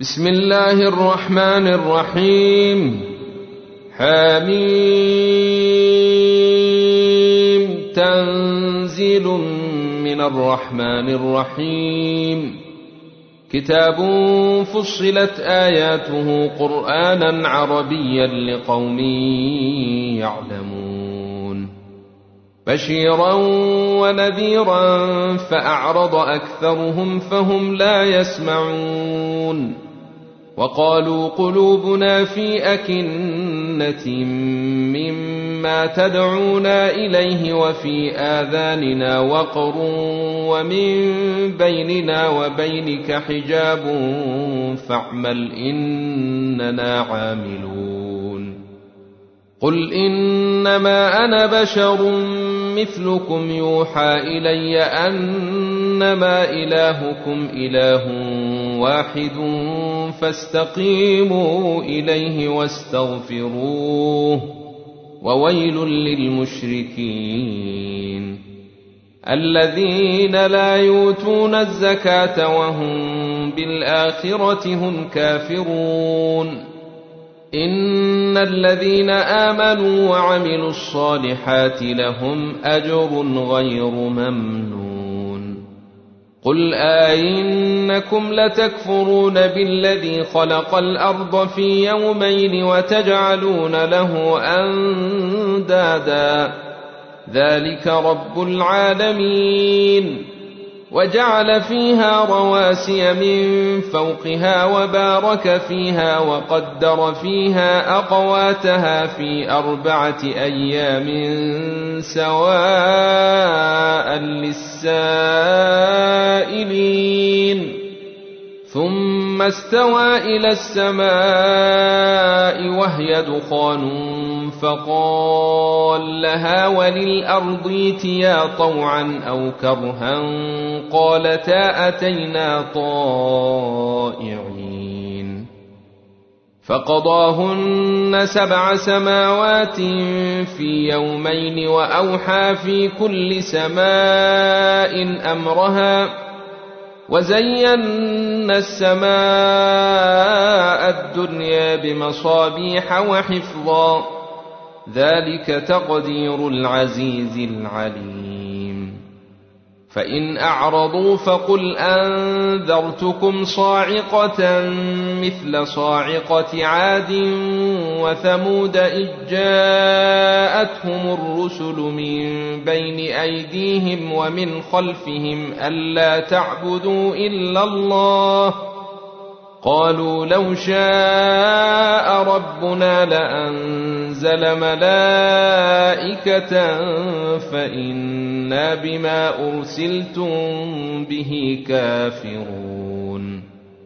بسم الله الرحمن الرحيم. حميم. تنزيل من الرحمن الرحيم. كتاب فصلت آياته قرآنا عربيا لقوم يعلمون، بشيرا ونذيرا فأعرض أكثرهم فهم لا يسمعون. وقالوا قلوبنا في أكنة مما تدعونا إليه وفي آذاننا وقر ومن بيننا وبينك حجاب فاعمل إننا عاملون. قل إنما أنا بشر مثلكم يوحى إلي أنما إلهكم إله واحد فاستقيموا إليه واستغفروه وويل للمشركين الذين لا يؤتون الزكاة وهم بالآخرة هم كافرون. إن الذين آمنوا وعملوا الصالحات لهم أجر غير ممنون. قل أئنكم لتكفرون بالذي خلق الأرض في يومين وتجعلون له أندادا ذلك رب العالمين. وجعل فيها رواسي من فوقها وبارك فيها وقدر فيها أقواتها في 4 أيام سواء للسائلين. ثم استوى إلى السماء وهي دخان فقال لها وللأرض ائتيا طوعا أو كرها قالتا أتينا طائعين. فقضاهن 7 سماوات في يومين وأوحى في كل سماء أمرها وزينا السماء الدنيا بمصابيح وحفظا ذلك تقدير العزيز العليم. فإن أعرضوا فقل أنذرتكم صاعقة مثل صاعقة عاد وثمود إذ جاءتهم الرسل من بين أيديهم ومن خلفهم ألا تعبدوا إلا الله قالوا لو شاء ربنا لأنزل ملائكة فإنا بما أرسلتم به كافرون.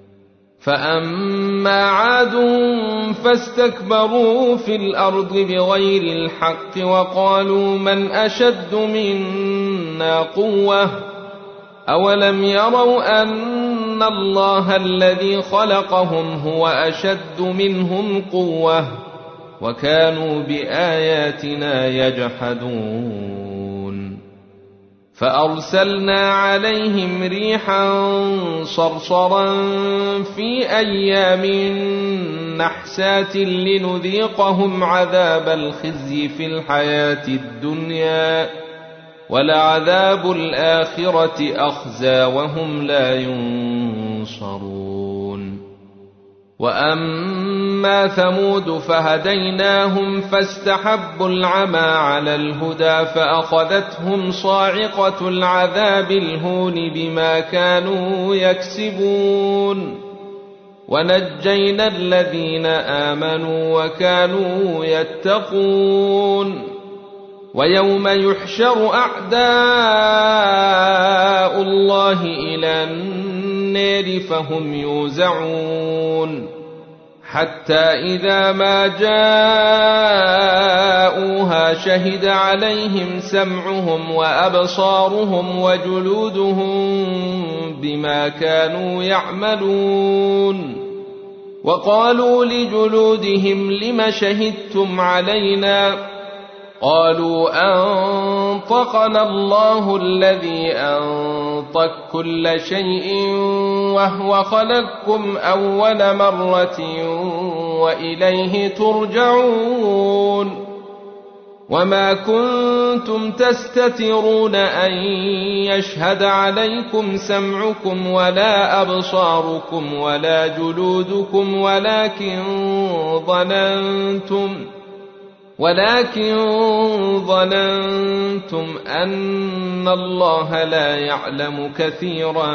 فأما عاد فاستكبروا في الأرض بغير الحق وقالوا من أشد منا قوة أولم يروا أن الله الذي خلقهم هو أشد منهم قوة وكانوا بآياتنا يجحدون. فأرسلنا عليهم ريحا صرصرا في أيام نحسات لنذيقهم عذاب الخزي في الحياة الدنيا ولعذاب الآخرة أخزى وهم لا ينصرون. وأما ثمود فهديناهم فاستحبوا العمى على الهدى فأخذتهم صاعقة العذاب الهون بما كانوا يكسبون. ونجينا الذين آمنوا وكانوا يتقون. ويوم يحشر أعداء الله إلى النار فهم يوزعون حتى إذا ما جاءوها شهد عليهم سمعهم وأبصارهم وجلودهم بما كانوا يعملون. وقالوا لجلودهم لم شهدتم علينا قالوا أنطقنا الله الذي أنطق كل شيء وهو خلقكم أول مرة وإليه ترجعون وما كنتم تستترون أن يشهد عليكم سمعكم ولا أبصاركم ولا جلودكم ولكن ظننتم أن الله لا يعلم كثيرا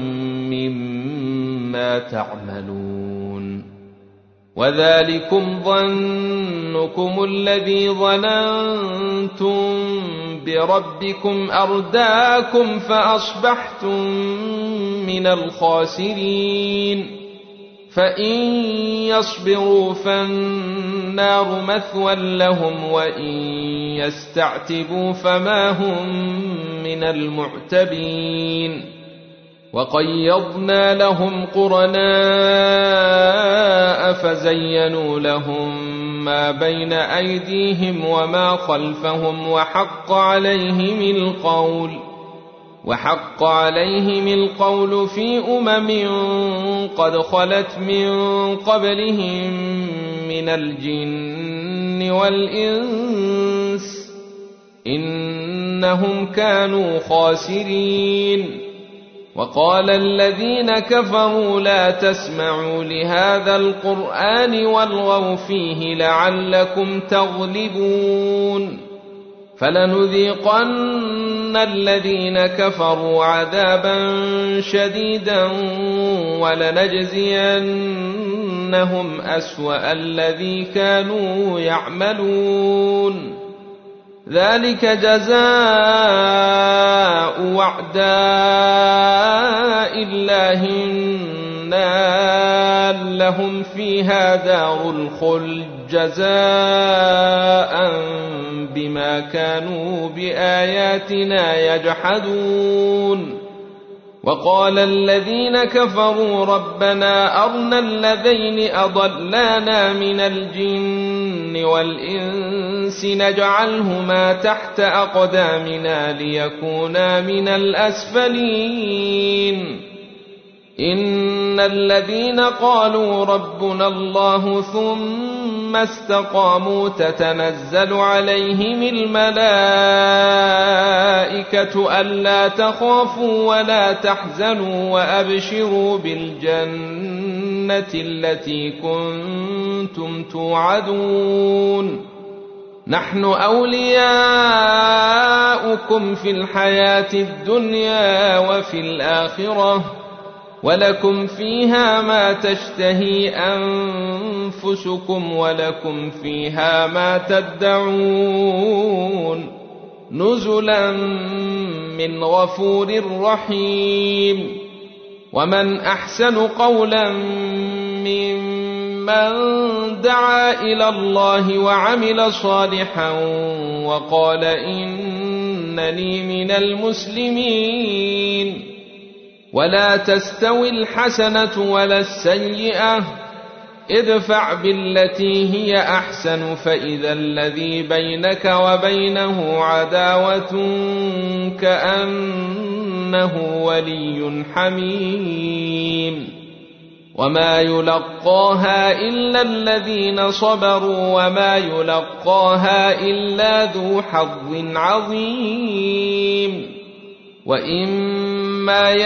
مما تعملون وذلكم ظنكم الذي ظننتم بربكم أرداكم فأصبحتم من الخاسرين فإن يصبروا فالنار مثوى لهم وإن يستعتبوا فما هم من المعتبين وقيضنا لهم قرناء فزينوا لهم ما بين أيديهم وما خلفهم وحق عليهم القول في قد خلت من قبلهم من الجن والإنس إنهم كانوا خاسرين وقال الذين كفروا لا تسمعوا لهذا القرآن والغوا فيه لعلكم تغلبون فلنذيقن الذين كفروا عذابا شديدا ولنجزينهم أسوأ الذي كانوا يعملون ذلك جزاء أعداء الله النار لهم فيها دار الخلد جزاء بما كانوا بآياتنا يجحدون وقال الذين كفروا ربنا أرنا الذين أضلانا من الجن والإنس نجعلهما تحت أقدامنا ليكونا من الأسفلين إن الذين قالوا ربنا الله ثم استقاموا تتنزل عليهم الملائكة ألا تخافوا ولا تحزنوا وأبشروا بالجنة التي كنتم توعدون نحن أولياؤكم في الحياة الدنيا وفي الآخرة ولكم فيها ما تشتهي أنفسكم ولكم فيها ما تدعون نزلا من غفور رحيم ومن أحسن قولا ممن دعا إلى الله وعمل صالحا وقال إنني من المسلمين ولا تستوي الحسنة ولا السيئة ادفع بالتي هي أحسن فإذا الذي بينك وبينه عداوة كأنه ولي حميم وما يلقاها إلا الذين صبروا وما يلقاها إلا ذو حظ عظيم وإما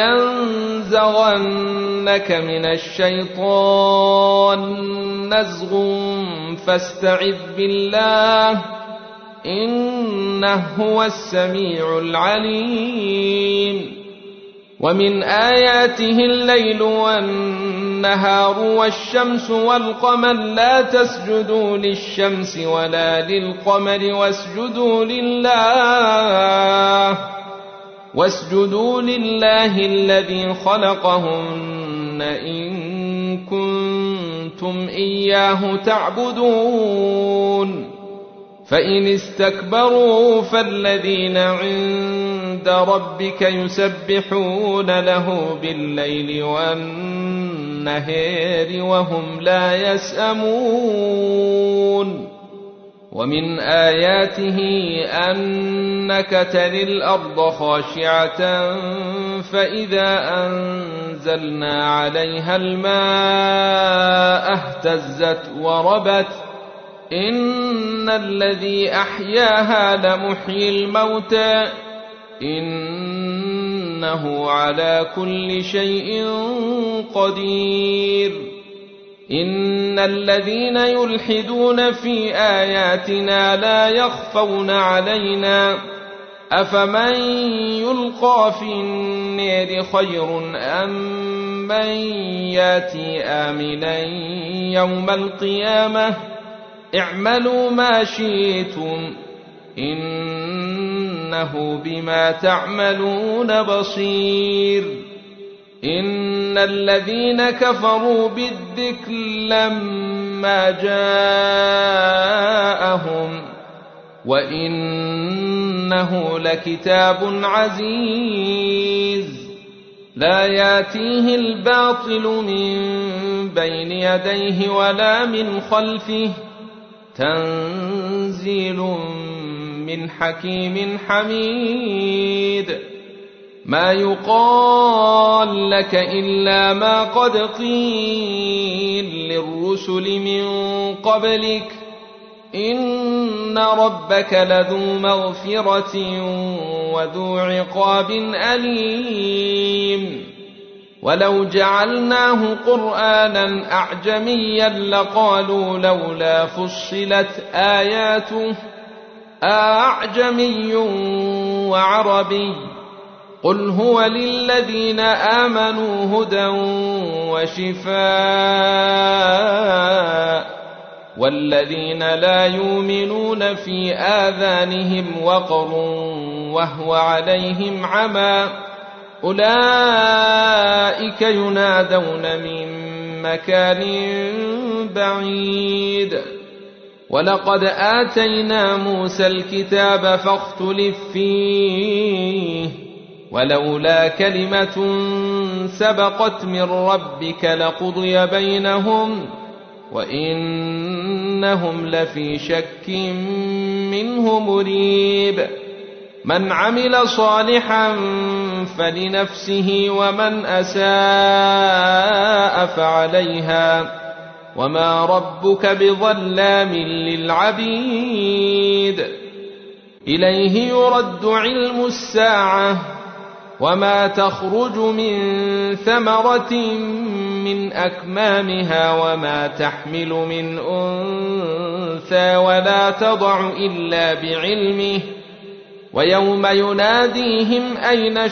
ينزغنك من الشيطان نزغ فاستعذ بالله إنه هو السميع العليم ومن آياته الليل والنهار والشمس والقمر لا تسجدوا للشمس ولا للقمر واسجدوا لله الذي خلقهن إن كنتم إياه تعبدون فإن استكبروا فالذين عند ربك يسبحون له بالليل والنهار وهم لا يسأمون ومن آياته أنك تري الأرض خاشعة فإذا أنزلنا عليها الماء اهتزت وربت إن الذي أحياها لمحيي الموتى إنه على كل شيء قدير إن الذين يلحدون في آياتنا لا يخفون علينا أفمن يلقى في النار خير أم من ياتي آمنا يوم القيامة اعملوا ما شئتم إنه بما تعملون بصير إن الذين كفروا بالذكر لما جاءهم وإنه لكتاب عزيز لا ياتيه الباطل من بين يديه ولا من خلفه تنزيل من حكيم حميد ما يقال لك إلا ما قد قيل للرسل من قبلك إن ربك لذو مغفرة وذو عقاب أليم ولو جعلناه قرآنا أعجميا لقالوا لولا فصلت آياته أعجمي وعربي قل هو للذين آمنوا هدى وشفاء والذين لا يؤمنون في آذانهم وقر وهو عليهم عمى أولئك ينادون من مكان بعيد ولقد آتينا موسى الكتاب فاختلف فيه ولولا كلمة سبقت من ربك لقضي بينهم وإنهم لفي شك منه مريب من عمل صالحا فلنفسه ومن أساء فعليها وما ربك بظلام للعبيد إليه يرد علم الساعة وما تخرج من ثمرة من أكمامها وما تحمل من أنثى ولا تضع إلا بعلمه ويوم يناديهم أين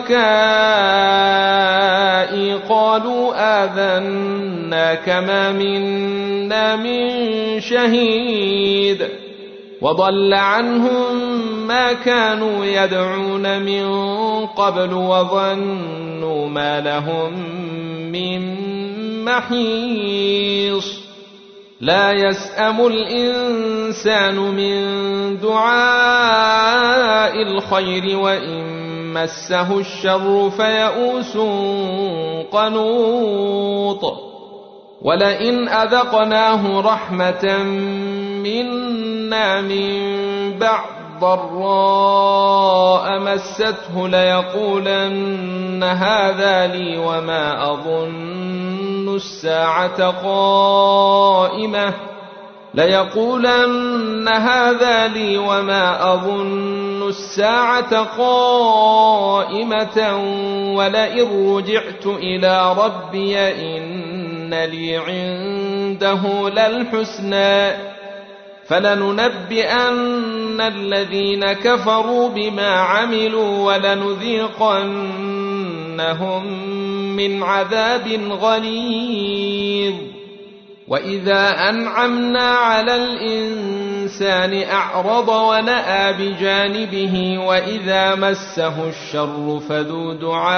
شركائي قالوا آذناك ما منا من شهيد وضل عنهم ما كانوا يدعون من قبل وظنوا ما لهم من محيص لا يسأم الإنسان من دعاء الخير وإن مسه الشر فيئوس قنوط ولئن أذقناه رحمة منا من بعد ضراء مسته ليقولن هذا لي وما أظن الساعة قائمة ولئن رجعت إلى ربي إن لي عنده للحسنى فلننبئن الذين كفروا بما عملوا ولنذيقنهم من عذاب غليظ وإذا أنعمنا على الإنسان أعرض ونأى بجانبه وإذا مسه الشر فذو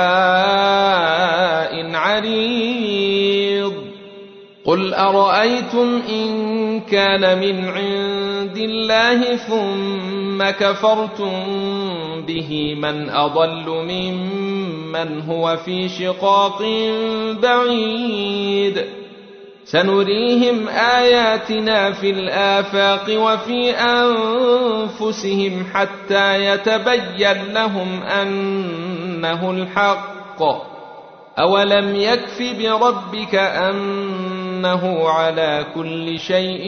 دعاء عريض قل أرأيتم إن كان من عند الله ثم كفرتم به من أضل ممن هو في شقاق بعيد سنريهم آياتنا في الآفاق وفي أنفسهم حتى يتبين لهم أنه الحق. أولم يكف بربك أنه على كل شيء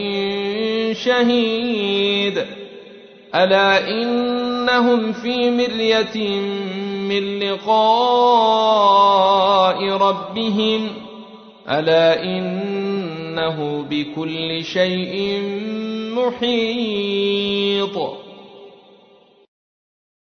شهيد. ألا إنهم في مرية من لقاء ربهم ألا إنه بكل شيء محيط.